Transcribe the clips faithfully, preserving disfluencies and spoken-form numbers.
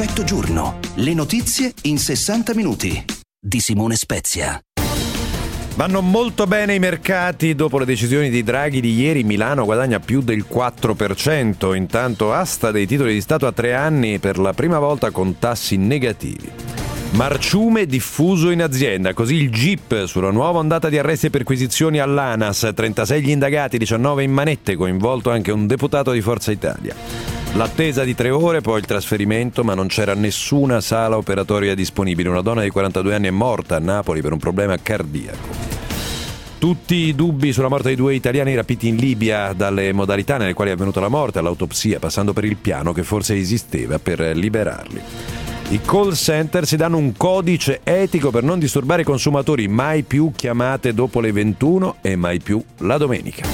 Effetto giorno. Le notizie in sessanta minuti. Di Simone Spezia. Vanno molto bene i mercati dopo le decisioni di Draghi di ieri. Milano guadagna più del quattro per cento, intanto asta dei titoli di Stato a tre anni per la prima volta con tassi negativi. Marciume diffuso in azienda, così il G I P sulla nuova ondata di arresti e perquisizioni all'ANAS, trentasei gli indagati, diciannove in manette, coinvolto anche un deputato di Forza Italia. L'attesa di tre ore, poi il trasferimento, ma non c'era nessuna sala operatoria disponibile. Una donna di quarantadue anni è morta a Napoli per un problema cardiaco. Tutti i dubbi sulla morte dei due italiani rapiti in Libia, dalle modalità nelle quali è avvenuta la morte all'autopsia, passando per il piano che forse esisteva per liberarli. I call center si danno un codice etico per non disturbare i consumatori, mai più chiamate dopo le ventuno e mai più la domenica.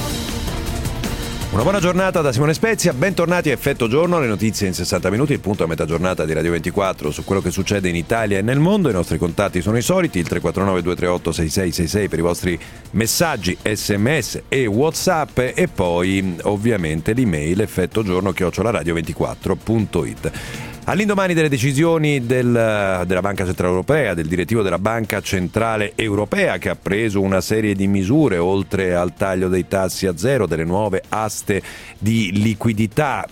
Una buona giornata da Simone Spezia, bentornati a Effetto Giorno, le notizie in sessanta minuti, il punto a metà giornata di Radio ventiquattro su quello che succede in Italia e nel mondo. I nostri contatti sono i soliti, il tre quattro nove due tre otto sei sei sei sei per i vostri messaggi, sms e whatsapp, e poi ovviamente l'email effettogiorno chiocciola radio ventiquattro punto it. All'indomani delle decisioni del, della Banca Centrale Europea, del direttivo della Banca Centrale Europea, che ha preso una serie di misure oltre al taglio dei tassi a zero, delle nuove aste di liquidità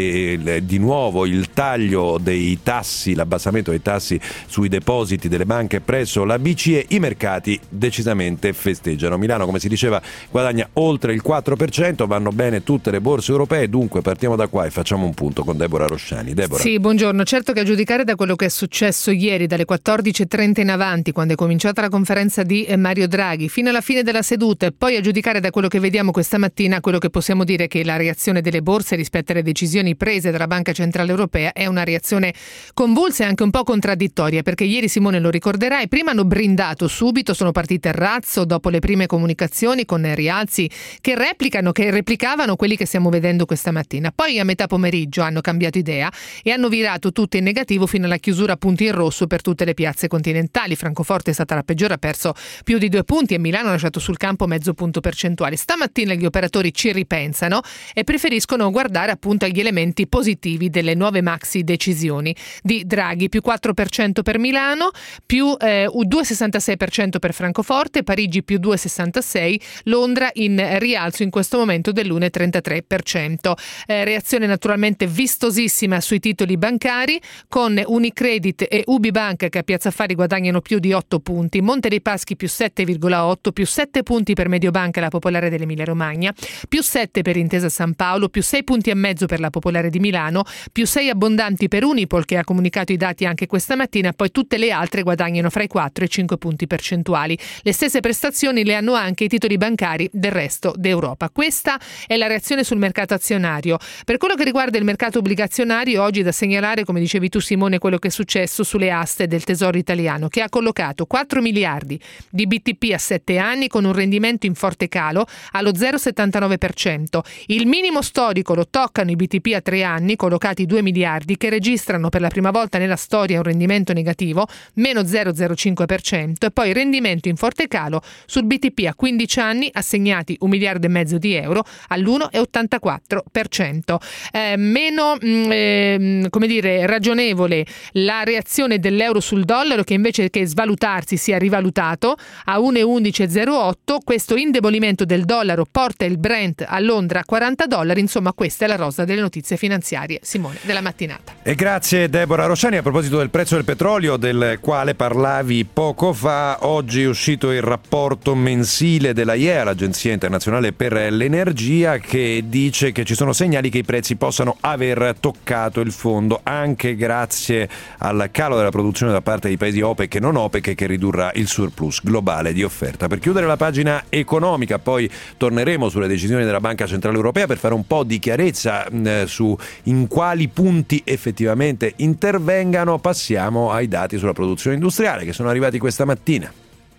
e di nuovo il taglio dei tassi, l'abbassamento dei tassi sui depositi delle banche presso la B C E, i mercati decisamente festeggiano. Milano, come si diceva, guadagna oltre il quattro per cento, vanno bene tutte le borse europee, dunque partiamo da qua e facciamo un punto con Deborah Rosciani. Deborah. Sì, buongiorno. Certo che a giudicare da quello che è successo ieri dalle quattordici e trenta in avanti, quando è cominciata la conferenza di Mario Draghi, fino alla fine della seduta, e poi a giudicare da quello che vediamo questa mattina, quello che possiamo dire è che la reazione delle borse rispetto alle decisioni prese dalla Banca Centrale Europea è una reazione convulsa e anche un po' contraddittoria, perché ieri, Simone lo ricorderai, prima hanno brindato subito, sono partite a razzo dopo le prime comunicazioni con rialzi che replicano, che replicavano quelli che stiamo vedendo questa mattina. Poi a metà pomeriggio hanno cambiato idea e hanno virato tutto in negativo fino alla chiusura a punti in rosso per tutte le piazze continentali. Francoforte è stata la peggiore, ha perso più di due punti e Milano ha lasciato sul campo mezzo punto percentuale. Stamattina gli operatori ci ripensano e preferiscono guardare appunto agli elementi positivi delle nuove maxi decisioni di Draghi: più quattro per cento per Milano, più eh, due virgola sessantasei per cento per Francoforte, Parigi più due virgola sessantasei, Londra in rialzo in questo momento dell'uno virgola trentatré per cento. Eh, reazione naturalmente vistosissima sui titoli bancari, con Unicredit e Ubibank che a Piazza Affari guadagnano più di otto punti, Monte dei Paschi più sette virgola otto, più sette punti per Mediobanca e la Popolare dell'Emilia Romagna, più sette per Intesa San Paolo, più sei punti e mezzo per la Popolare di Milano, più sei abbondanti per Unipol che ha comunicato i dati anche questa mattina, poi tutte le altre guadagnano fra i quattro e i cinque punti percentuali. Le stesse prestazioni le hanno anche i titoli bancari del resto d'Europa. Questa è la reazione sul mercato azionario. Per quello che riguarda il mercato obbligazionario, oggi da segnalare, come dicevi tu Simone, quello che è successo sulle aste del Tesoro italiano, che ha collocato quattro miliardi di B T P a sette anni con un rendimento in forte calo allo zero virgola settantanove per cento. Il minimo storico lo toccano i B T P a tre anni, collocati due miliardi, che registrano per la prima volta nella storia un rendimento negativo, meno zero virgola zero cinque per cento, e poi rendimento in forte calo sul B T P a quindici anni, assegnati un miliardo e mezzo di euro all'uno virgola ottantaquattro per cento. Eh, meno, mh, eh, come dire, ragionevole la reazione dell'euro sul dollaro, che invece che svalutarsi si è rivalutato a uno virgola undici zero otto. Questo indebolimento del dollaro porta il Brent a Londra a quaranta dollari. Insomma, questa è la rosa delle notizie finanziarie, Simone, della mattinata. E grazie Deborah Rosciani. A proposito del prezzo del petrolio, del quale parlavi poco fa, oggi è uscito il rapporto mensile della I E A, l'Agenzia Internazionale per l'Energia, che dice che ci sono segnali che i prezzi possano aver toccato il fondo, anche grazie al calo della produzione da parte dei paesi OPEC e non OPEC, che ridurrà il surplus globale di offerta. Per chiudere la pagina economica, poi torneremo sulle decisioni della Banca Centrale Europea per fare un po' di chiarezza eh, su in quali punti effettivamente intervengano. Passiamo ai dati sulla produzione industriale che sono arrivati questa mattina.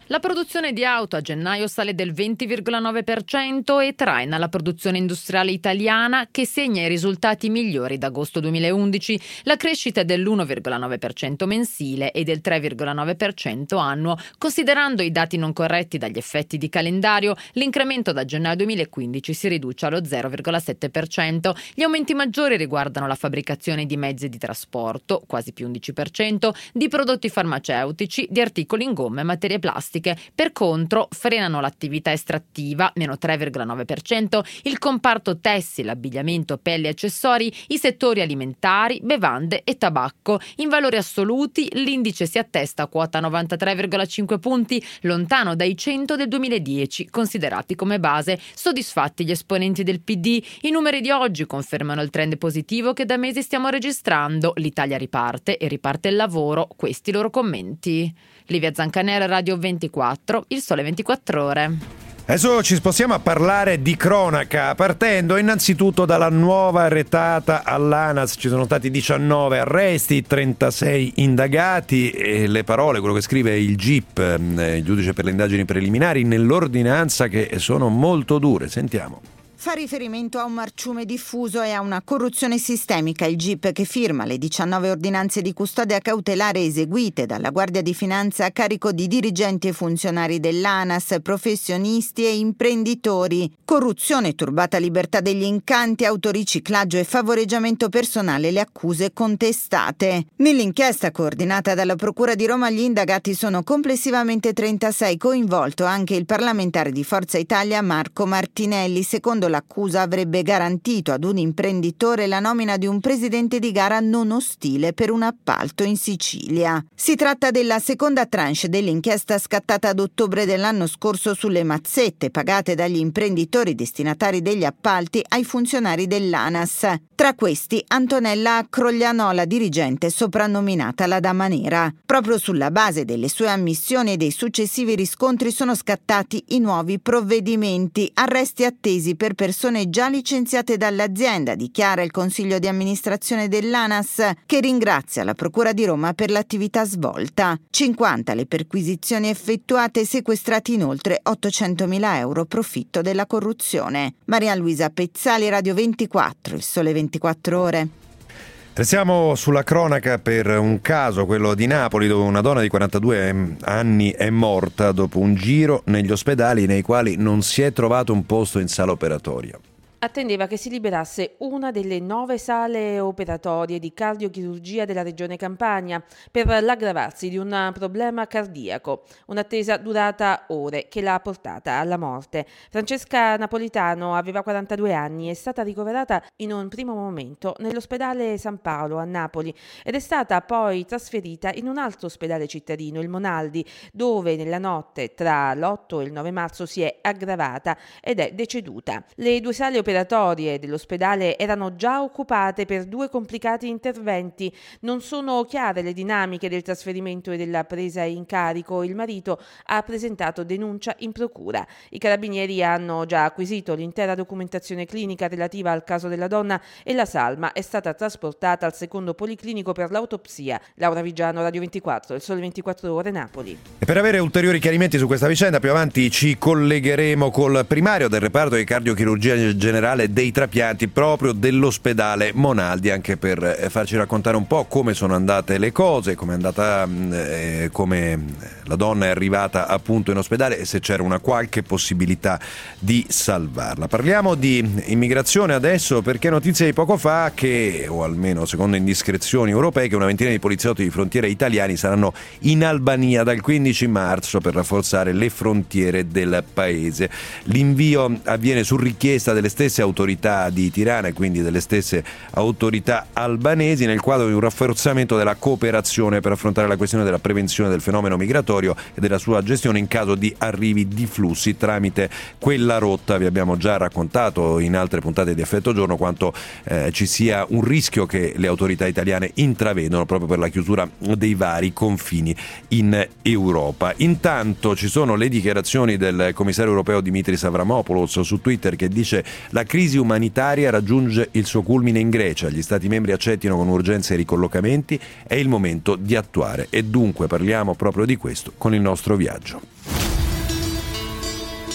La produzione di auto a gennaio sale del venti virgola nove per cento e traina la produzione industriale italiana, che segna i risultati migliori da agosto duemilaundici. La crescita è dell'uno virgola nove per cento mensile e del tre virgola nove per cento annuo. Considerando i dati non corretti dagli effetti di calendario, l'incremento da gennaio duemilaquindici si riduce allo zero virgola sette per cento. Gli aumenti maggiori riguardano la fabbricazione di mezzi di trasporto, quasi più undici per cento, di prodotti farmaceutici, di articoli in gomma e materie plastiche. Per contro, frenano l'attività estrattiva, meno tre virgola nove per cento, il comparto tessile, abbigliamento, pelli e accessori, i settori alimentari, bevande e tabacco. In valori assoluti, l'indice si attesta a quota novantatré virgola cinque punti, lontano dai cento del duemiladieci, considerati come base. Soddisfatti gli esponenti del P D, i numeri di oggi confermano il trend positivo che da mesi stiamo registrando. L'Italia riparte e riparte il lavoro, questi i loro commenti. Livia Zancanera, Radio ventiquattro, Il Sole ventiquattro Ore. Adesso ci spostiamo a parlare di cronaca, partendo innanzitutto dalla nuova retata all'ANAS. Ci sono stati diciannove arresti, trentasei indagati e le parole, quello che scrive il G I P, il giudice per le indagini preliminari, nell'ordinanza, che sono molto dure. Sentiamo. Fa riferimento a un marciume diffuso e a una corruzione sistemica il G I P, che firma le diciannove ordinanze di custodia cautelare eseguite dalla Guardia di Finanza a carico di dirigenti e funzionari dell'ANAS, professionisti e imprenditori. Corruzione, turbata libertà degli incanti, autoriciclaggio e favoreggiamento personale le accuse contestate. Nell'inchiesta coordinata dalla Procura di Roma gli indagati sono complessivamente trentasei, coinvolto anche il parlamentare di Forza Italia Marco Martinelli. Secondo l'accusa avrebbe garantito ad un imprenditore la nomina di un presidente di gara non ostile per un appalto in Sicilia. Si tratta della seconda tranche dell'inchiesta scattata ad ottobre dell'anno scorso sulle mazzette pagate dagli imprenditori destinatari degli appalti ai funzionari dell'ANAS. Tra questi Antonella Croglianola, dirigente soprannominata la Dama Nera. Proprio sulla base delle sue ammissioni e dei successivi riscontri sono scattati i nuovi provvedimenti, arresti attesi per persone già licenziate dall'azienda, dichiara il Consiglio di amministrazione dell'ANAS, che ringrazia la Procura di Roma per l'attività svolta. cinquanta le perquisizioni effettuate e sequestrati inoltre ottocentomila euro profitto della corruzione. Maria Luisa Pezzali, Radio ventiquattro, Il Sole ventiquattro Ore. Restiamo sulla cronaca per un caso, quello di Napoli, dove una donna di quarantadue anni è morta dopo un giro negli ospedali nei quali non si è trovato un posto in sala operatoria. Attendeva che si liberasse una delle nove sale operatorie di cardiochirurgia della regione Campania per l'aggravarsi di un problema cardiaco, un'attesa durata ore che l'ha portata alla morte. Francesca Napolitano aveva quarantadue anni, è stata ricoverata in un primo momento nell'ospedale San Paolo a Napoli ed è stata poi trasferita in un altro ospedale cittadino, il Monaldi, dove nella notte tra l'otto e il nove marzo si è aggravata ed è deceduta. Le due sale operatorie dell'ospedale erano già occupate per due complicati interventi. Non sono chiare le dinamiche del trasferimento e della presa in carico. Il marito ha presentato denuncia in procura. I carabinieri hanno già acquisito l'intera documentazione clinica relativa al caso della donna e la salma è stata trasportata al secondo policlinico per l'autopsia. Laura Vigiano, Radio ventiquattro, Il Sole ventiquattro Ore, Napoli. E per avere ulteriori chiarimenti su questa vicenda, più avanti ci collegheremo col primario del reparto di cardiochirurgia generale dei trapianti proprio dell'ospedale Monaldi, anche per farci raccontare un po' come sono andate le cose, come è andata, eh, come la donna è arrivata appunto in ospedale e se c'era una qualche possibilità di salvarla. Parliamo di immigrazione adesso, perché notizie di poco fa che, o almeno secondo indiscrezioni europee, che una ventina di poliziotti di frontiera italiani saranno in Albania dal quindici marzo per rafforzare le frontiere del paese. L'invio avviene su richiesta delle stesse autorità di Tirana e quindi delle stesse autorità albanesi, nel quadro di un rafforzamento della cooperazione per affrontare la questione della prevenzione del fenomeno migratorio e della sua gestione in caso di arrivi di flussi tramite quella rotta. Vi abbiamo già raccontato in altre puntate di Effetto Giorno quanto eh, ci sia un rischio che le autorità italiane intravedono proprio per la chiusura dei vari confini in Europa. Intanto ci sono le dichiarazioni del commissario europeo Dimitris Avramopoulos su Twitter, che dice: la crisi umanitaria raggiunge il suo culmine in Grecia, gli stati membri accettino con urgenza i ricollocamenti, è il momento di attuare. E dunque parliamo proprio di questo con il nostro viaggio.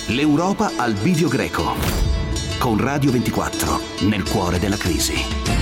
L'Europa al bivio greco. Con Radio ventiquattro, nel cuore della crisi.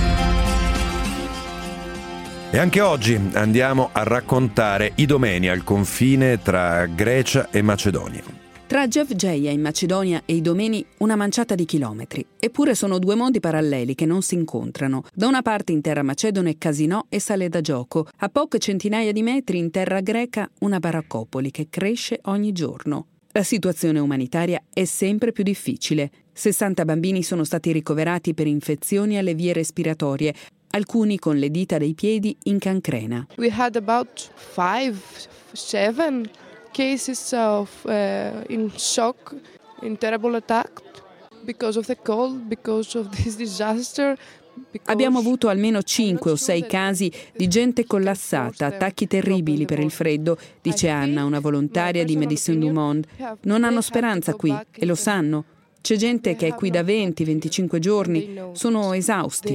E anche oggi andiamo a raccontare Idomeni al confine tra Grecia e Macedonia. Tra Gevgeia in Macedonia e Idomeni una manciata di chilometri. Eppure sono due mondi paralleli che non si incontrano. Da una parte in terra macedone casinò e sale da gioco. A poche centinaia di metri in terra greca una baraccopoli che cresce ogni giorno. La situazione umanitaria è sempre più difficile. sessanta bambini sono stati ricoverati per infezioni alle vie respiratorie, alcuni con le dita dei piedi in cancrena. We had about five, seven cases of uh, in shock, in terrible attack because of the cold, because of this disaster. Abbiamo avuto almeno cinque o sei casi di gente collassata, attacchi terribili per il freddo, dice Anna, una volontaria di Médecins du Monde. Non hanno speranza qui e lo sanno. C'è gente che è qui da venti venticinque giorni, sono esausti.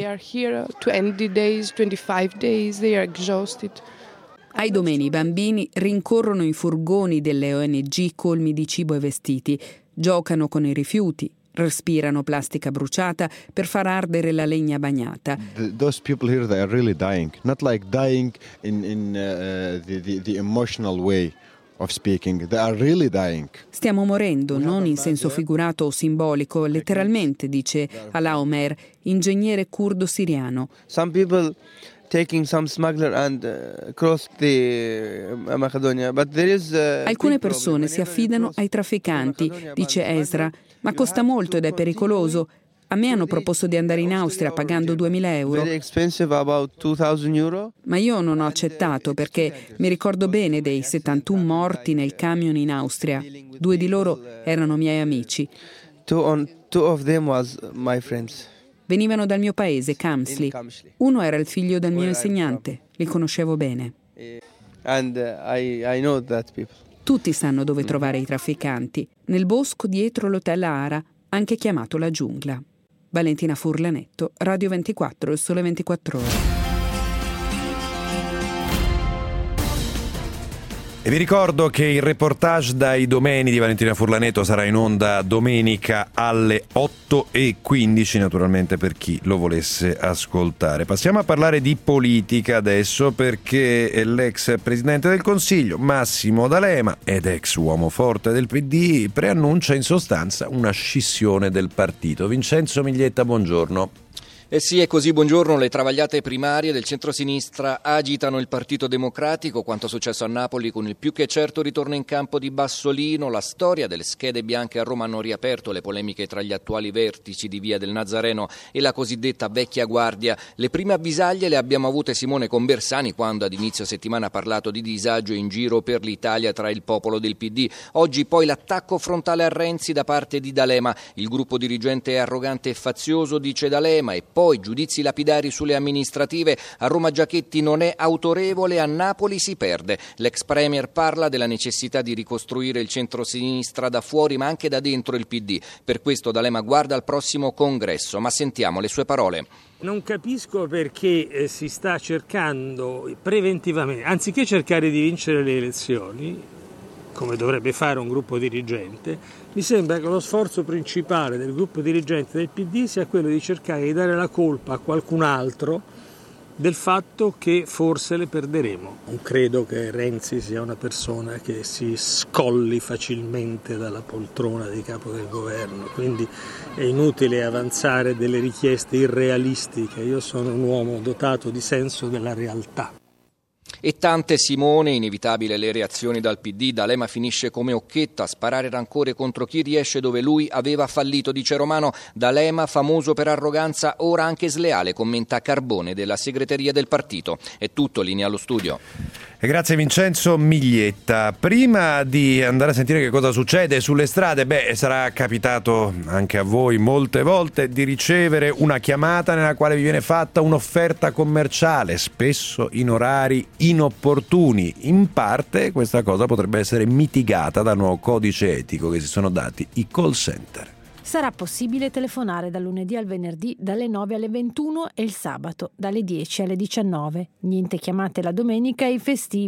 A Idomeni i bambini rincorrono in furgoni delle O N G colmi di cibo e vestiti, giocano con i rifiuti, respirano plastica bruciata per far ardere la legna bagnata. The, those people here, they are really dying, not like dying in, in uh, the, the, the emotional way of speaking. They are really dying. Stiamo morendo, non in senso figurato o simbolico, letteralmente, dice Ala Omer, ingegnere curdo siriano. Some people taking some smuggler and uh, cross the uh, Macedonia, but there is uh, Alcune persone si affidano ai trafficanti, dice Ezra, ma costa molto ed è pericoloso. A me hanno proposto di andare in Austria pagando duemila euro. Ma io non ho accettato perché mi ricordo bene dei settantuno morti nel camion in Austria. Due di loro erano miei amici. Two on, two of them was my friends. Venivano dal mio paese, Kamsli. Uno era il figlio del mio insegnante. Li conoscevo bene. And I, I know that people. Tutti sanno dove trovare i trafficanti. Nel bosco dietro l'hotel Ara, anche chiamato la giungla. Valentina Furlanetto, Radio ventiquattro, Il Sole ventiquattro Ore. E vi ricordo che il reportage da Idomeni di Valentina Furlanetto sarà in onda domenica alle otto e quindici, naturalmente per chi lo volesse ascoltare. Passiamo a parlare di politica adesso, perché l'ex presidente del Consiglio Massimo D'Alema ed ex uomo forte del P D preannuncia in sostanza una scissione del partito. Vincenzo Miglietta, buongiorno. Eh sì, è così, buongiorno. Le travagliate primarie del centrosinistra agitano il Partito Democratico, quanto successo a Napoli con il più che certo ritorno in campo di Bassolino. La storia delle schede bianche a Roma hanno riaperto le polemiche tra gli attuali vertici di Via del Nazareno e la cosiddetta vecchia guardia. Le prime avvisaglie le abbiamo avute, Simone, con Bersani, quando ad inizio settimana ha parlato di disagio in giro per l'Italia tra il popolo del P D. Oggi poi l'attacco frontale a Renzi da parte di D'Alema. Il gruppo dirigente è arrogante e fazioso, dice D'Alema, e poi giudizi lapidari sulle amministrative. A Roma Giachetti non è autorevole, a Napoli si perde. L'ex premier parla della necessità di ricostruire il centro-sinistra da fuori ma anche da dentro il P D. Per questo D'Alema guarda al prossimo congresso, ma sentiamo le sue parole. Non capisco perché eh, si sta cercando preventivamente, anziché cercare di vincere le elezioni, come dovrebbe fare un gruppo dirigente, mi sembra che lo sforzo principale del gruppo dirigente del P D sia quello di cercare di dare la colpa a qualcun altro del fatto che forse le perderemo. Non credo che Renzi sia una persona che si scolli facilmente dalla poltrona di capo del governo, quindi è inutile avanzare delle richieste irrealistiche. Io sono un uomo dotato di senso della realtà. E tante, Simone, inevitabile le reazioni dal P D. D'Alema finisce come Occhetto a sparare rancore contro chi riesce dove lui aveva fallito, dice Romano. D'Alema, famoso per arroganza, ora anche sleale, commenta Carbone della segreteria del partito. È tutto, linea allo studio. E grazie Vincenzo Miglietta. Prima di andare a sentire che cosa succede sulle strade, beh, sarà capitato anche a voi molte volte di ricevere una chiamata nella quale vi viene fatta un'offerta commerciale, spesso in orari inopportuni. In parte questa cosa potrebbe essere mitigata dal nuovo codice etico che si sono dati i call center. Sarà possibile telefonare dal lunedì al venerdì dalle nove alle ventuno e il sabato dalle dieci alle diciannove. Niente chiamate la domenica e i festivi.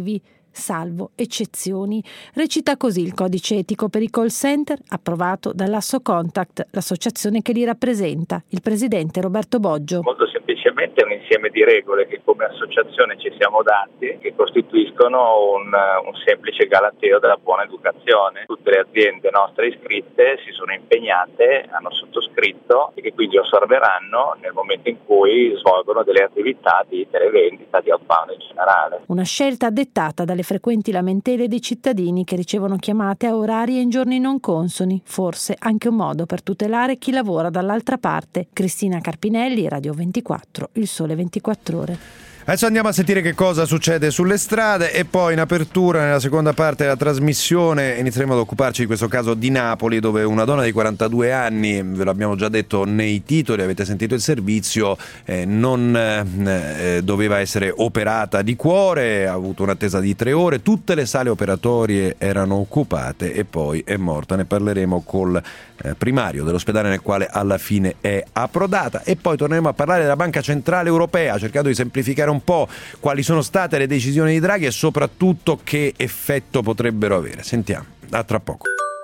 salvo eccezioni. Recita così il codice etico per i call center approvato dall'Asso Contact, l'associazione che li rappresenta. Il presidente Roberto Boggio. Molto semplicemente è un insieme di regole che come associazione ci siamo dati, che costituiscono un, un semplice galateo della buona educazione. Tutte le aziende nostre iscritte si sono impegnate, hanno sottoscritto e che quindi osserveranno nel momento in cui svolgono delle attività di televendita, di outbound in generale. Una scelta dettata dalle frequenti lamentele dei cittadini che ricevono chiamate a orari e in giorni non consoni, forse anche un modo per tutelare chi lavora dall'altra parte. Cristina Carpinelli, Radio ventiquattro, Il Sole ventiquattro Ore. Adesso andiamo a sentire che cosa succede sulle strade e poi in apertura, nella seconda parte della trasmissione, inizieremo ad occuparci di questo caso di Napoli, dove una donna di quarantadue anni, ve l'abbiamo già detto nei titoli, avete sentito il servizio, eh, non eh, doveva essere operata di cuore, ha avuto un'attesa di tre ore, tutte le sale operatorie erano occupate e poi è morta. Ne parleremo col eh, primario dell'ospedale nel quale alla fine è approdata e poi torneremo a parlare della Banca Centrale Europea, cercando di semplificare un po' quali sono state le decisioni di Draghi e soprattutto che effetto potrebbero avere. Sentiamo, a tra poco.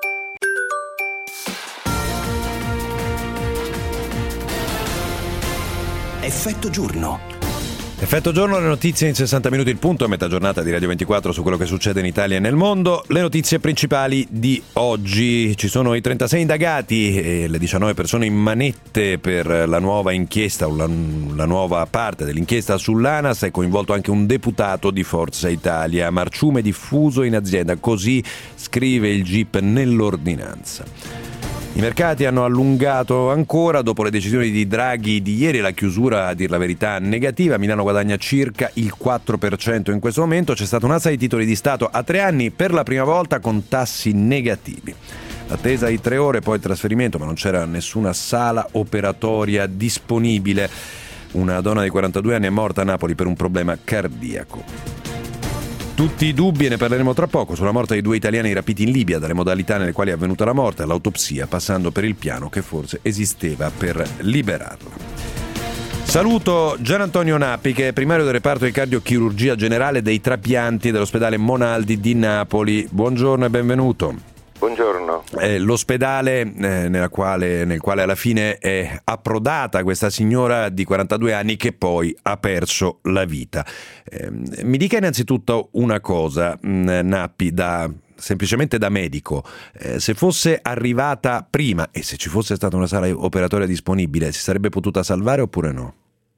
Effetto giorno. Effetto giorno, le notizie in sessanta minuti il punto, a metà giornata di Radio ventiquattro su quello che succede in Italia e nel mondo. Le notizie principali di oggi: ci sono i trentasei indagati e le diciannove persone in manette per la nuova inchiesta, la, la nuova parte dell'inchiesta sull'ANAS. È coinvolto anche un deputato di Forza Italia. Marciume diffuso in azienda, così scrive il G I P nell'ordinanza. I mercati hanno allungato ancora dopo le decisioni di Draghi di ieri, la chiusura, a dir la verità, negativa. Milano guadagna circa il quattro per cento in questo momento. C'è stata un'alza di titoli di Stato a tre anni per la prima volta con tassi negativi. Attesa di tre ore, poi il trasferimento, ma non c'era nessuna sala operatoria disponibile. Una donna di quarantadue anni è morta a Napoli per un problema cardiaco. Tutti i dubbi, e ne parleremo tra poco, sulla morte di due italiani rapiti in Libia, dalle modalità nelle quali è avvenuta la morte, all'autopsia, passando per il piano che forse esisteva per liberarla. Saluto Gian Antonio Nappi, che è primario del reparto di cardiochirurgia generale dei trapianti dell'ospedale Monaldi di Napoli. Buongiorno e benvenuto. Buongiorno. Eh, l'ospedale eh, nella quale, nel quale alla fine è approdata questa signora di quarantadue anni che poi ha perso la vita. Eh, mi dica innanzitutto una cosa, mh, Nappi, da semplicemente da medico, eh, se fosse arrivata prima e se ci fosse stata una sala operatoria disponibile, si sarebbe potuta salvare oppure no?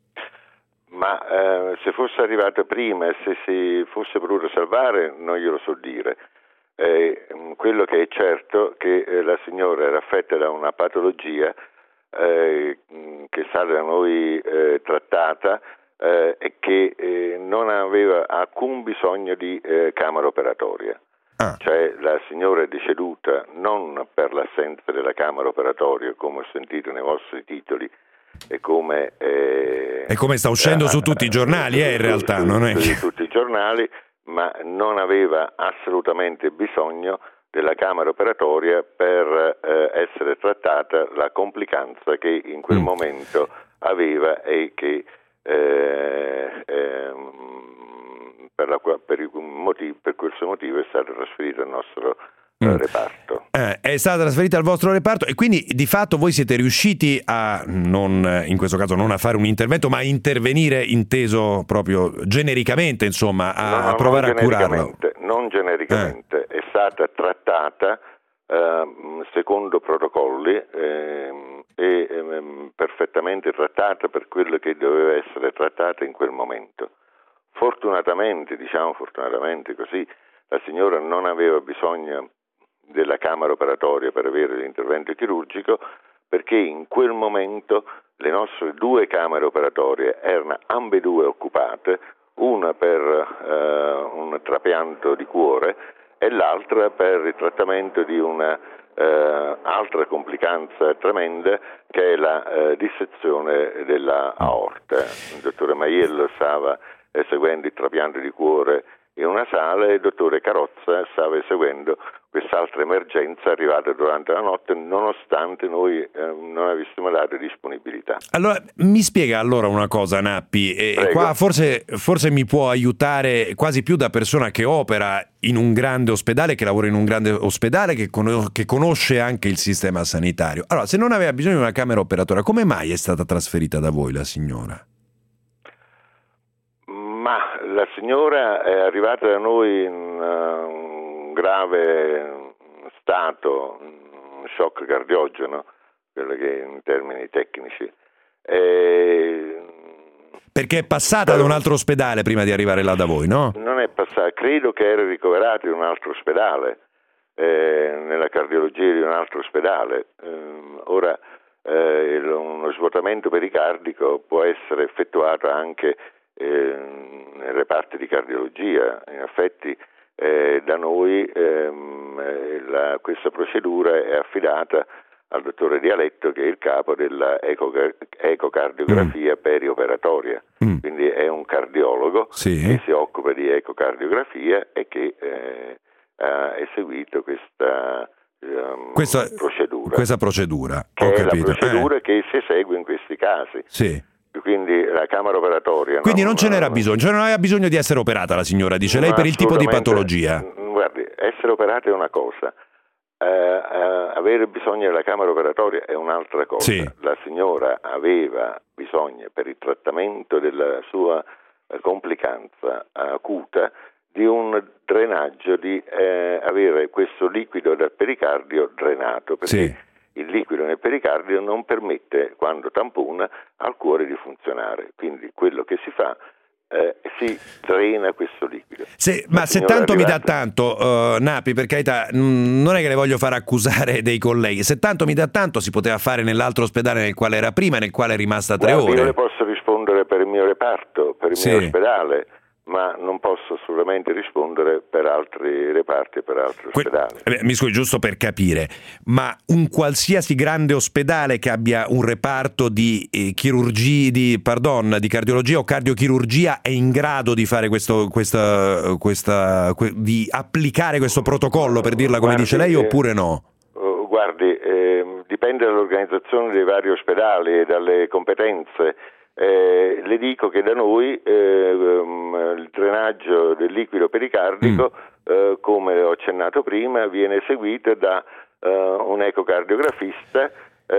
Ma eh, se fosse arrivata prima e se si fosse potuta salvare non glielo so dire. Eh, quello che è certo è che eh, la signora era affetta da una patologia eh, che è stata da noi eh, trattata eh, e che eh, non aveva alcun bisogno di eh, camera operatoria. Ah. Cioè la signora è deceduta non per l'assenza della camera operatoria, come ho sentito nei vostri titoli, e come, eh, e come sta uscendo eh, su tutti i giornali, eh, in realtà su, non è su, che... su tutti i giornali, ma non aveva assolutamente bisogno della camera operatoria per eh, essere trattata la complicanza che in quel mm. momento aveva e che eh, eh, per, la, per, i motivi, per questo motivo è stata trasferita al nostro mm. reparto. Eh, è stata trasferita al vostro reparto e quindi di fatto voi siete riusciti a, non in questo caso non a fare un intervento, ma a intervenire inteso proprio genericamente, insomma, a, no, no, a provare a curarlo. Non genericamente, eh. è stata trattata eh, secondo protocolli eh, e eh, perfettamente trattata per quello che doveva essere trattata in quel momento. Fortunatamente, diciamo fortunatamente così, la signora non aveva bisogno della camera operatoria per avere l'intervento chirurgico, perché in quel momento le nostre due camere operatorie erano ambedue occupate, una per eh, un trapianto di cuore e l'altra per il trattamento di una eh, altra complicanza tremenda che è la eh, dissezione della aorta. Il dottore Maiello stava eseguendo il trapianto di cuore in una sala e il dottore Carrozza stava eseguendo quest'altra emergenza arrivata durante la notte, nonostante noi eh, non avessimo dato disponibilità. Allora, mi spiega allora una cosa, Nappi, e qua forse, forse mi può aiutare quasi più da persona che opera in un grande ospedale, che lavora in un grande ospedale, che, con- che conosce anche il sistema sanitario. Allora, se non aveva bisogno di una camera operatoria, come mai è stata trasferita da voi la signora? Ma la signora è arrivata da noi in uh, un grave stato, un shock cardiogeno, quello che in termini tecnici. E... Perché è passata da un altro ospedale prima di arrivare là da voi, no? Non è passata, credo che era ricoverata in un altro ospedale, eh, nella cardiologia di un altro ospedale. Eh, ora, eh, uno svuotamento pericardico può essere effettuato anche nei reparti di cardiologia. In effetti eh, da noi ehm, la, questa procedura è affidata al dottore Dialetto, che è il capo della eco, ecocardiografia mm. perioperatoria, mm. quindi è un cardiologo sì. che si occupa di ecocardiografia e che eh, ha eseguito questa um, questa procedura. Questa procedura, che ho è capito. la procedura eh. che si esegue in questi casi. Sì. Quindi la camera operatoria. Quindi non, non ce n'era non, bisogno, cioè non aveva bisogno di essere operata la signora, dice lei, per il tipo di patologia. Guardi, essere operata è una cosa, eh, eh, avere bisogno della camera operatoria è un'altra cosa. Sì. La signora aveva bisogno, per il trattamento della sua eh, complicanza acuta, di un drenaggio, di eh, avere questo liquido dal pericardio drenato, perché sì. il liquido nel pericardio non permette, quando tampona, al cuore di funzionare. Quindi quello che si fa, eh, si drena questo liquido. Se, ma se tanto mi dà tanto, uh, Nappi, per carità, mh, non è che le voglio far accusare dei colleghi, se tanto mi dà tanto si poteva fare nell'altro ospedale nel quale era prima, nel quale è rimasta tre Guardi, ore. Io le posso rispondere per il mio reparto, per il sì. mio ospedale, ma non posso assolutamente rispondere per altri reparti e per altri ospedali. Que- mi scusi, giusto per capire, ma un qualsiasi grande ospedale che abbia un reparto di eh, chirurgia, di, pardon, di cardiologia o cardiochirurgia è in grado di fare questo, questa, questa, que- di applicare questo protocollo, per dirla come guardi, dice lei, eh, oppure no? Uh, guardi, eh, dipende dall'organizzazione dei vari ospedali e dalle competenze. Eh, le dico che da noi eh, um, il drenaggio del liquido pericardico, mm. eh, come ho accennato prima, viene eseguito da uh, un ecocardiografista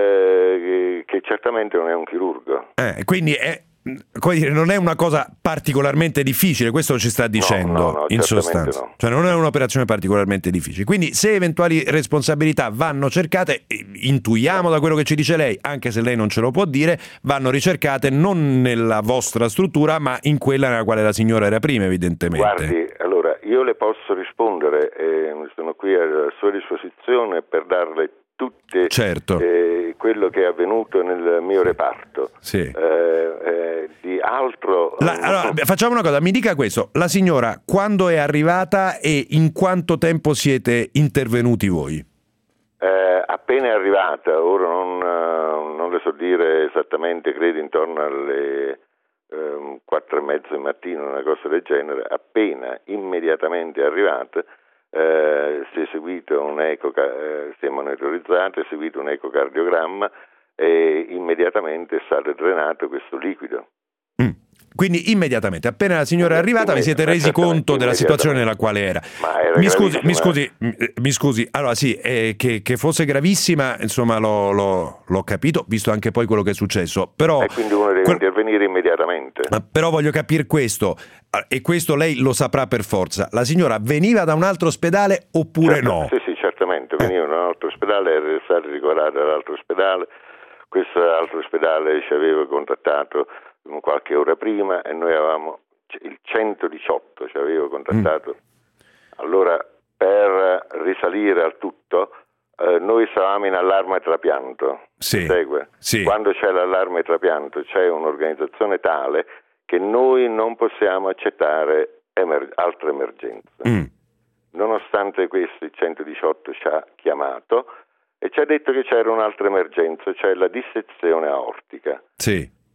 eh, che certamente non è un chirurgo. Eh, quindi è, come dire, non è una cosa particolarmente difficile, questo ci sta dicendo, no, no, no, in sostanza. No. Cioè non è un'operazione particolarmente difficile. Quindi se eventuali responsabilità vanno cercate, intuiamo da quello che ci dice lei, anche se lei non ce lo può dire, vanno ricercate non nella vostra struttura, ma in quella nella quale la signora era prima, evidentemente. Guardi, allora, io le posso rispondere, eh, sono qui a sua disposizione per darle tutte certo. eh, quello che è avvenuto nel mio reparto. Sì. Eh, eh, di altro la, allora, facciamo una cosa, mi dica questo, la signora quando è arrivata e in quanto tempo siete intervenuti voi? Eh, appena è arrivata, ora non, non le so dire esattamente, credo intorno alle eh, quattro e mezza del mattino, una cosa del genere. Appena immediatamente è arrivata, Eh, si è eseguito un eco, eh, si è monitorizzato, è eseguito un ecocardiogramma e immediatamente è stato drenato questo liquido. Mm. Quindi immediatamente, appena la signora è arrivata, vi siete resi conto della situazione nella quale era. era mi scusi, mi scusi, mi scusi. Allora sì, eh, che, che fosse gravissima, insomma, l'ho, l'ho, l'ho capito, visto anche poi quello che è successo. Però, e quindi uno deve quel... intervenire immediatamente. Però voglio capire questo, e questo lei lo saprà per forza. La signora veniva da un altro ospedale oppure certo, no? Sì, sì, certamente. Veniva da un altro ospedale, era stata ricoverata dall'altro ospedale. Questo altro ospedale ci aveva contattato qualche ora prima e noi avevamo il centodiciotto ci aveva contattato. Mm. Allora, per risalire al tutto, eh, noi stavamo in allarme trapianto. Sì. Segue? Sì. Quando c'è l'allarme trapianto c'è un'organizzazione tale che noi non possiamo accettare emer- altre emergenze. Mm. Nonostante questo, il centodiciotto ci ha chiamato e ci ha detto che c'era un'altra emergenza, cioè la dissezione aortica. Sì.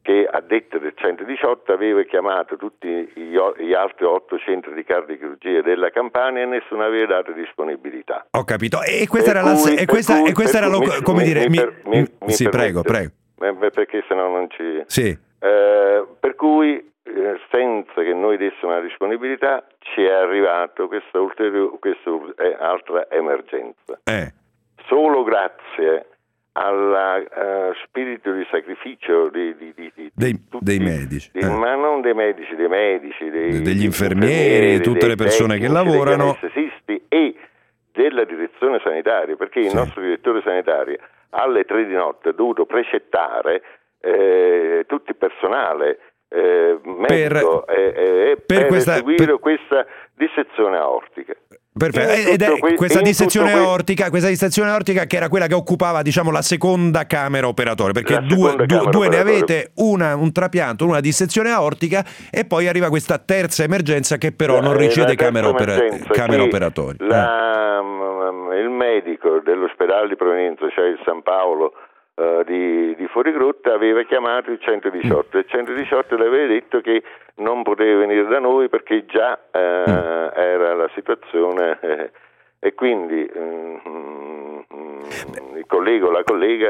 che a detta del centodiciotto aveva chiamato tutti gli, gli altri otto centri di cardiochirurgia della Campania e nessuno aveva dato disponibilità. Ho capito. E questa per era cui, la e questa, cui, e questa era cui, lo, come mi, dire mi, mi, mi, mi, mi sì, prego, prego. Perché sennò non ci Sì. Eh, per cui eh, senza che noi dessimo la disponibilità ci è arrivato questa ulteriore questa eh, altra emergenza. Eh. Solo grazie allo uh, spirito di sacrificio di, di, di, di dei, tutti, dei medici, di, eh. ma non dei medici, dei medici, dei, degli infermieri, tutte le persone tecnici, che lavorano, degli anestesisti e della direzione sanitaria, perché sì. il nostro direttore sanitario alle tre di notte ha dovuto precettare eh, tutto il personale eh, medico per, eh, eh, per, per questa, eseguire per... questa dissezione aortica. Perfetto, ed è que- questa dissezione que- aortica, questa dissezione aortica che era quella che occupava, diciamo, la seconda camera operatoria, perché La due, camera due, due ne operatoria. avete, una un trapianto, una dissezione aortica e poi arriva questa terza emergenza che però non riceve camera, opera- camera operatoria. La, eh. Il medico dell'ospedale di provenienza, cioè il San Paolo Uh, di, di Fuorigrotta, aveva chiamato il centodiciotto e il centodiciotto le aveva detto che non poteva venire da noi perché già uh, mm. era la situazione eh, e quindi um, um, il collega o la collega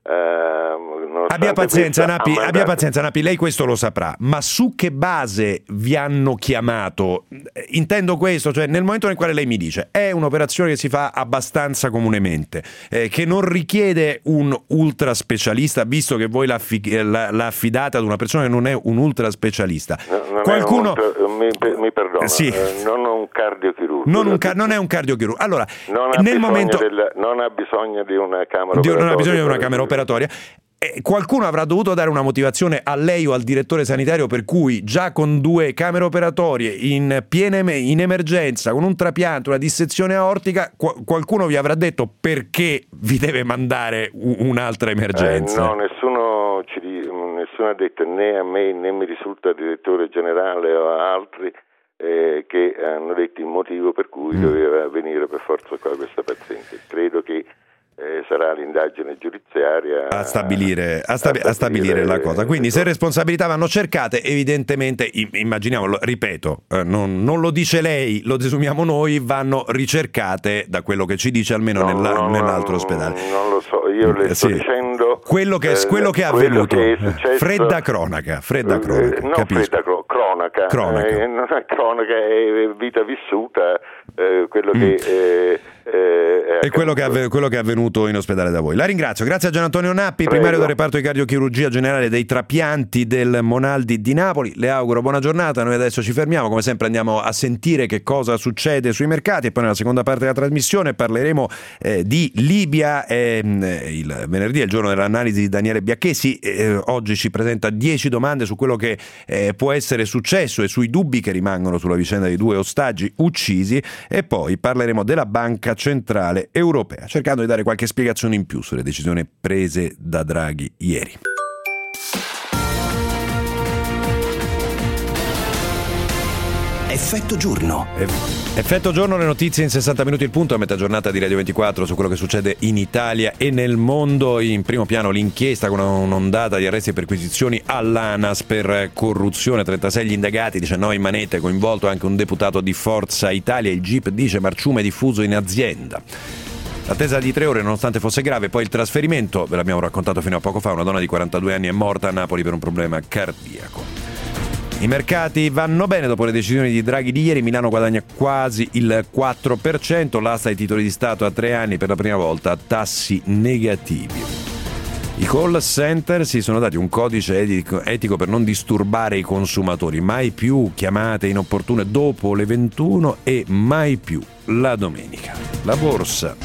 Uh, abbia pazienza Nappi, mandato... abbia pazienza Nappi, lei questo lo saprà, ma su che base vi hanno chiamato? Intendo questo, cioè nel momento nel quale lei mi dice è un'operazione che si fa abbastanza comunemente, eh, che non richiede un ultra specialista, visto che voi l'affi- la, la affidate ad una persona che non è un ultra specialista. No, non Qualcuno è un ultra, mi, mi perdona, sì. eh, non un cardiochirurgo. Non, un car- non è un cardiochirurgo. Allora, non ha, nel bisogno momento del, non ha bisogno di una camera di, operatoria. Non ha bisogno di una camera operatoria. Eh, qualcuno avrà dovuto dare una motivazione a lei o al direttore sanitario per cui già con due camere operatorie in piena em- in emergenza, con un trapianto, una dissezione aortica, qu- qualcuno vi avrà detto perché vi deve mandare u- un'altra emergenza? Eh, no, nessuno, ci, nessuno ha detto, né a me né mi risulta direttore generale o a altri eh, che hanno detto il motivo per cui mm. doveva venire per forza qua questa paziente. Credo che Eh, sarà l'indagine giudiziaria a stabilire, a stabi- a stabilire, a stabilire la cosa. Quindi se responsabilità vanno cercate, evidentemente immaginiamo, ripeto, eh, non, non lo dice lei, lo desumiamo noi, vanno ricercate da quello che ci dice almeno no, nella, no, nell'altro no, ospedale. Non lo so, io le sto sì. dicendo quello che, eh, quello che è quello avvenuto, che è successo, fredda cronaca, fredda cronaca, eh, no, capisco. fredda cro- cronaca, cronaca. Eh, non è cronaca, è vita vissuta, eh, quello mm. che eh, eh, è quello che, avve- quello che è avvenuto in ospedale da voi. La ringrazio, grazie a Gian Antonio Nappi, Prego. primario del reparto di cardiochirurgia generale dei trapianti del Monaldi di Napoli. Le auguro buona giornata, noi adesso ci fermiamo, come sempre andiamo a sentire che cosa succede sui mercati e poi nella seconda parte della trasmissione parleremo eh, di Libia. Eh, il venerdì è il giorno dell'analisi di Daniele Biacchesi, eh, oggi ci presenta dieci domande su quello che eh, può essere successo e sui dubbi che rimangono sulla vicenda di due ostaggi uccisi e poi parleremo della Banca Centrale Europea, cercando di dare qualche spiegazione in più sulle decisioni prese da Draghi ieri. Effetto giorno. Effetto giorno, le notizie in sessanta minuti il punto, a metà giornata di Radio ventiquattro su quello che succede in Italia e nel mondo. In primo piano l'inchiesta con un'ondata di arresti e perquisizioni all'ANAS per corruzione, trentasei gli indagati, diciannove in manette, coinvolto anche un deputato di Forza Italia. Il G I P dice marciume diffuso in azienda. L'attesa di tre ore nonostante fosse grave, poi il trasferimento, ve l'abbiamo raccontato fino a poco fa, una donna di quarantadue anni è morta a Napoli per un problema cardiaco. I mercati vanno bene dopo le decisioni di Draghi di ieri, Milano guadagna quasi il quattro per cento, l'asta ai titoli di Stato a tre anni per la prima volta a tassi negativi. I call center si sono dati un codice etico, etico per non disturbare i consumatori, mai più chiamate inopportune dopo le ventuno e mai più la domenica. La borsa.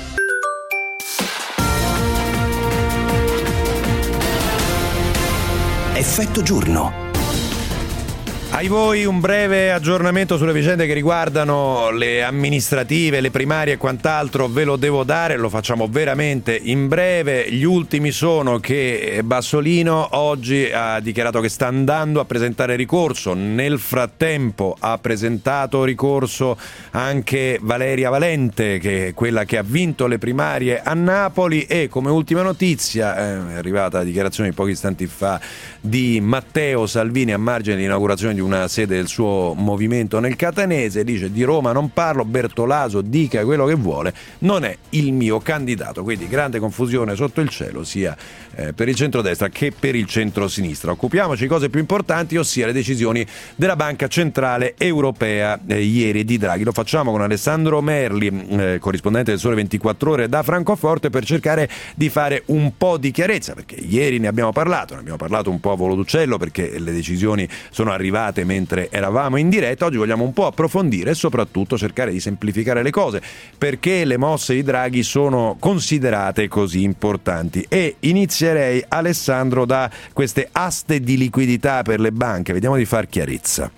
Effetto giorno. Ai voi un breve aggiornamento sulle vicende che riguardano le amministrative, le primarie e quant'altro ve lo devo dare, lo facciamo veramente in breve. Gli ultimi sono che Bassolino oggi ha dichiarato che sta andando a presentare ricorso, nel frattempo ha presentato ricorso anche Valeria Valente, che è quella che ha vinto le primarie a Napoli, e come ultima notizia è arrivata la dichiarazione di pochi istanti fa di Matteo Salvini a margine dell'inaugurazione di una sede del suo movimento nel Catanese. Dice: di Roma non parlo, Bertolaso dica quello che vuole, non è il mio candidato. Quindi grande confusione sotto il cielo sia eh, per il centrodestra che per il centrosinistra. Occupiamoci di cose più importanti, ossia le decisioni della Banca Centrale Europea eh, ieri di Draghi. Lo facciamo con Alessandro Merli, eh, corrispondente del Sole ventiquattro Ore da Francoforte, per cercare di fare un po' di chiarezza, perché ieri ne abbiamo parlato, ne abbiamo parlato un po' a volo d'uccello perché le decisioni sono arrivate mentre eravamo in diretta. Oggi vogliamo un po' approfondire e soprattutto cercare di semplificare le cose, perché le mosse di Draghi sono considerate così importanti. E inizierei, Alessandro, da queste aste di liquidità per le banche. Vediamo di far chiarezza.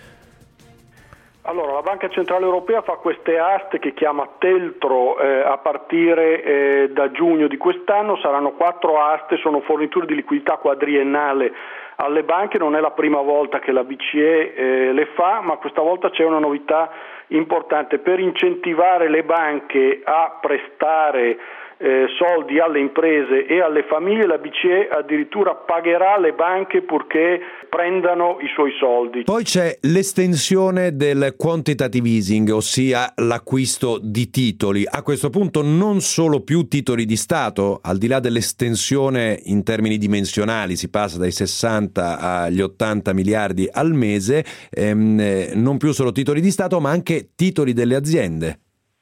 Allora, la Banca Centrale Europea fa queste aste che chiama Teltro eh, a partire eh, da giugno di quest'anno. Saranno quattro aste, sono forniture di liquidità quadriennale alle banche. Non è la prima volta che la B C E eh, le fa, ma questa volta c'è una novità importante per incentivare le banche a prestare eh, soldi alle imprese e alle famiglie. La B C E addirittura pagherà le banche purché prendano i suoi soldi. Poi c'è l'estensione del quantitative easing, ossia l'acquisto di titoli. A questo punto non solo più titoli di Stato, al di là dell'estensione in termini dimensionali, si passa dai sessanta agli ottanta miliardi al mese, ehm, non più solo titoli di Stato ma anche titoli delle aziende.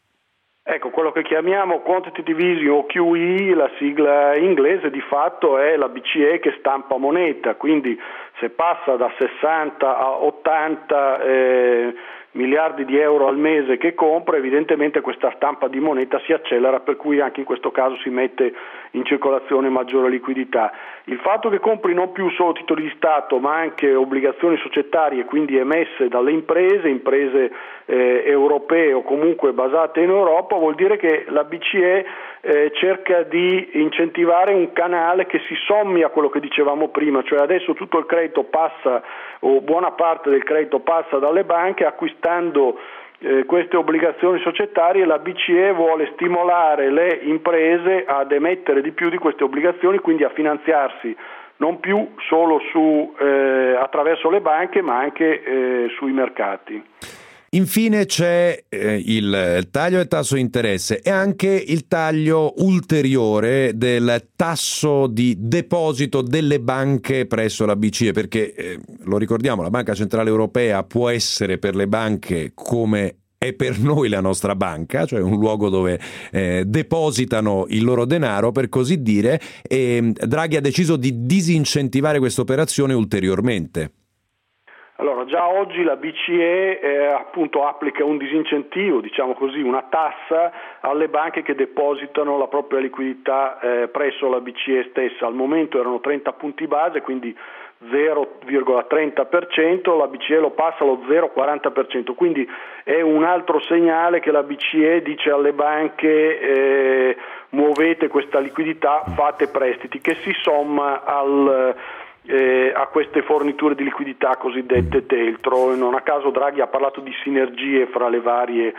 Ecco, quello che chiamiamo quantitative easing o Q E, la sigla inglese, di fatto è la B C E che stampa moneta, quindi se passa da sessanta a ottanta eh, miliardi di euro al mese che compra, evidentemente questa stampa di moneta si accelera, per cui anche in questo caso si mette in circolazione maggiore liquidità. Il fatto che compri non più solo titoli di Stato ma anche obbligazioni societarie, quindi emesse dalle imprese, imprese eh, europee o comunque basate in Europa, vuol dire che la B C E eh, cerca di incentivare un canale che si sommi a quello che dicevamo prima, cioè adesso tutto il credito passa, o buona parte del credito passa dalle banche. Acquistando eh, queste obbligazioni societarie, la B C E vuole stimolare le imprese ad emettere di più di queste obbligazioni, quindi a finanziarsi non più solo su, eh, attraverso le banche ma anche eh, sui mercati. Infine c'è eh, il taglio del tasso di interesse e anche il taglio ulteriore del tasso di deposito delle banche presso la B C E, perché eh, lo ricordiamo, la Banca Centrale Europea può essere per le banche come è per noi la nostra banca, cioè un luogo dove eh, depositano il loro denaro, per così dire, e Draghi ha deciso di disincentivare questa operazione ulteriormente. Allora, già oggi la B C E eh, appunto applica un disincentivo, diciamo così, una tassa alle banche che depositano la propria liquidità eh, presso la B C E stessa. Al momento erano trenta punti base, quindi zero virgola trenta per cento, la B C E lo passa allo zero virgola quaranta per cento, quindi è un altro segnale che la B C E dice alle banche eh, muovete questa liquidità, fate prestiti, che si somma al Eh, a queste forniture di liquidità cosiddette Teltro. Non a caso Draghi ha parlato di sinergie fra le varie,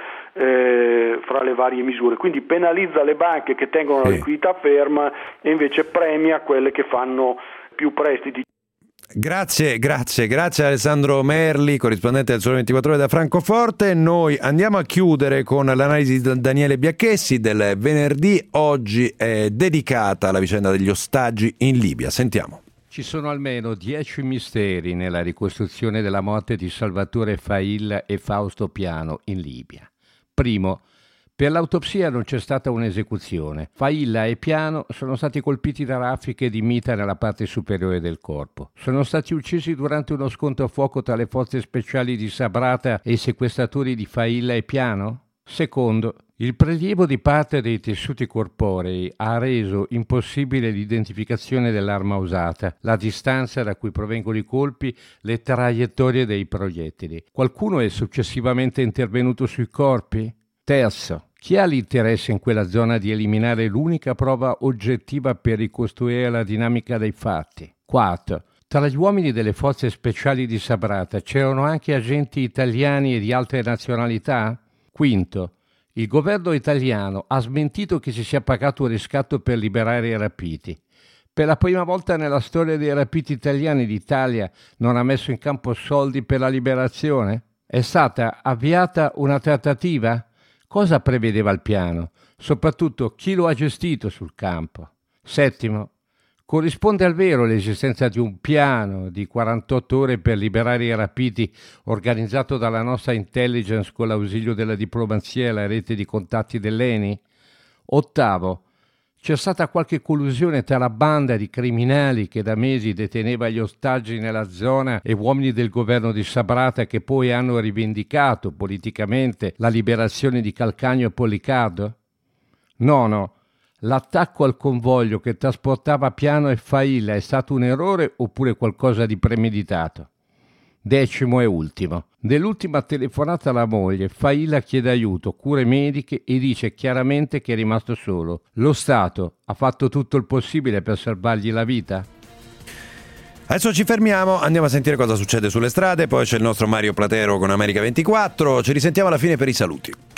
eh, fra le varie misure, quindi penalizza le banche che tengono la liquidità ferma e invece premia quelle che fanno più prestiti. Grazie, grazie, grazie Alessandro Merli, corrispondente del Sole ventiquattro Ore da Francoforte. Noi andiamo a chiudere con l'analisi di Daniele Biacchessi del venerdì. Oggi è dedicata alla vicenda degli ostaggi in Libia. Sentiamo. Ci sono almeno dieci misteri nella ricostruzione della morte di Salvatore Failla e Fausto Piano in Libia. Primo, per l'autopsia non c'è stata un'esecuzione. Failla e Piano sono stati colpiti da raffiche di mitra nella parte superiore del corpo. Sono stati uccisi durante uno scontro a fuoco tra le forze speciali di Sabrata e i sequestratori di Failla e Piano? Secondo, il prelievo di parte dei tessuti corporei ha reso impossibile l'identificazione dell'arma usata, la distanza da cui provengono i colpi, le traiettorie dei proiettili. Qualcuno è successivamente intervenuto sui corpi? Terzo, chi ha l'interesse in quella zona di eliminare l'unica prova oggettiva per ricostruire la dinamica dei fatti? Quarto, tra gli uomini delle forze speciali di Sabrata c'erano anche agenti italiani e di altre nazionalità? Quinto, il governo italiano ha smentito che si sia pagato un riscatto per liberare i rapiti. Per la prima volta nella storia dei rapiti italiani l'Italia non ha messo in campo soldi per la liberazione? È stata avviata una trattativa? Cosa prevedeva il piano? Soprattutto chi lo ha gestito sul campo? Settimo, corrisponde al vero l'esistenza di un piano di quarantotto ore per liberare i rapiti organizzato dalla nostra intelligence con l'ausilio della diplomazia e la rete di contatti dell'E N I? Ottavo, c'è stata qualche collusione tra la banda di criminali che da mesi deteneva gli ostaggi nella zona e uomini del governo di Sabrata che poi hanno rivendicato politicamente la liberazione di Calcagno e Pollicardo? Nono, l'attacco al convoglio che trasportava Piano e Failla è stato un errore oppure qualcosa di premeditato? Decimo e ultimo. Nell'ultima telefonata alla moglie, Failla chiede aiuto, cure mediche e dice chiaramente che è rimasto solo. Lo Stato ha fatto tutto il possibile per salvargli la vita? Adesso ci fermiamo, andiamo a sentire cosa succede sulle strade, poi c'è il nostro Mario Platero con America ventiquattro, ci risentiamo alla fine per i saluti.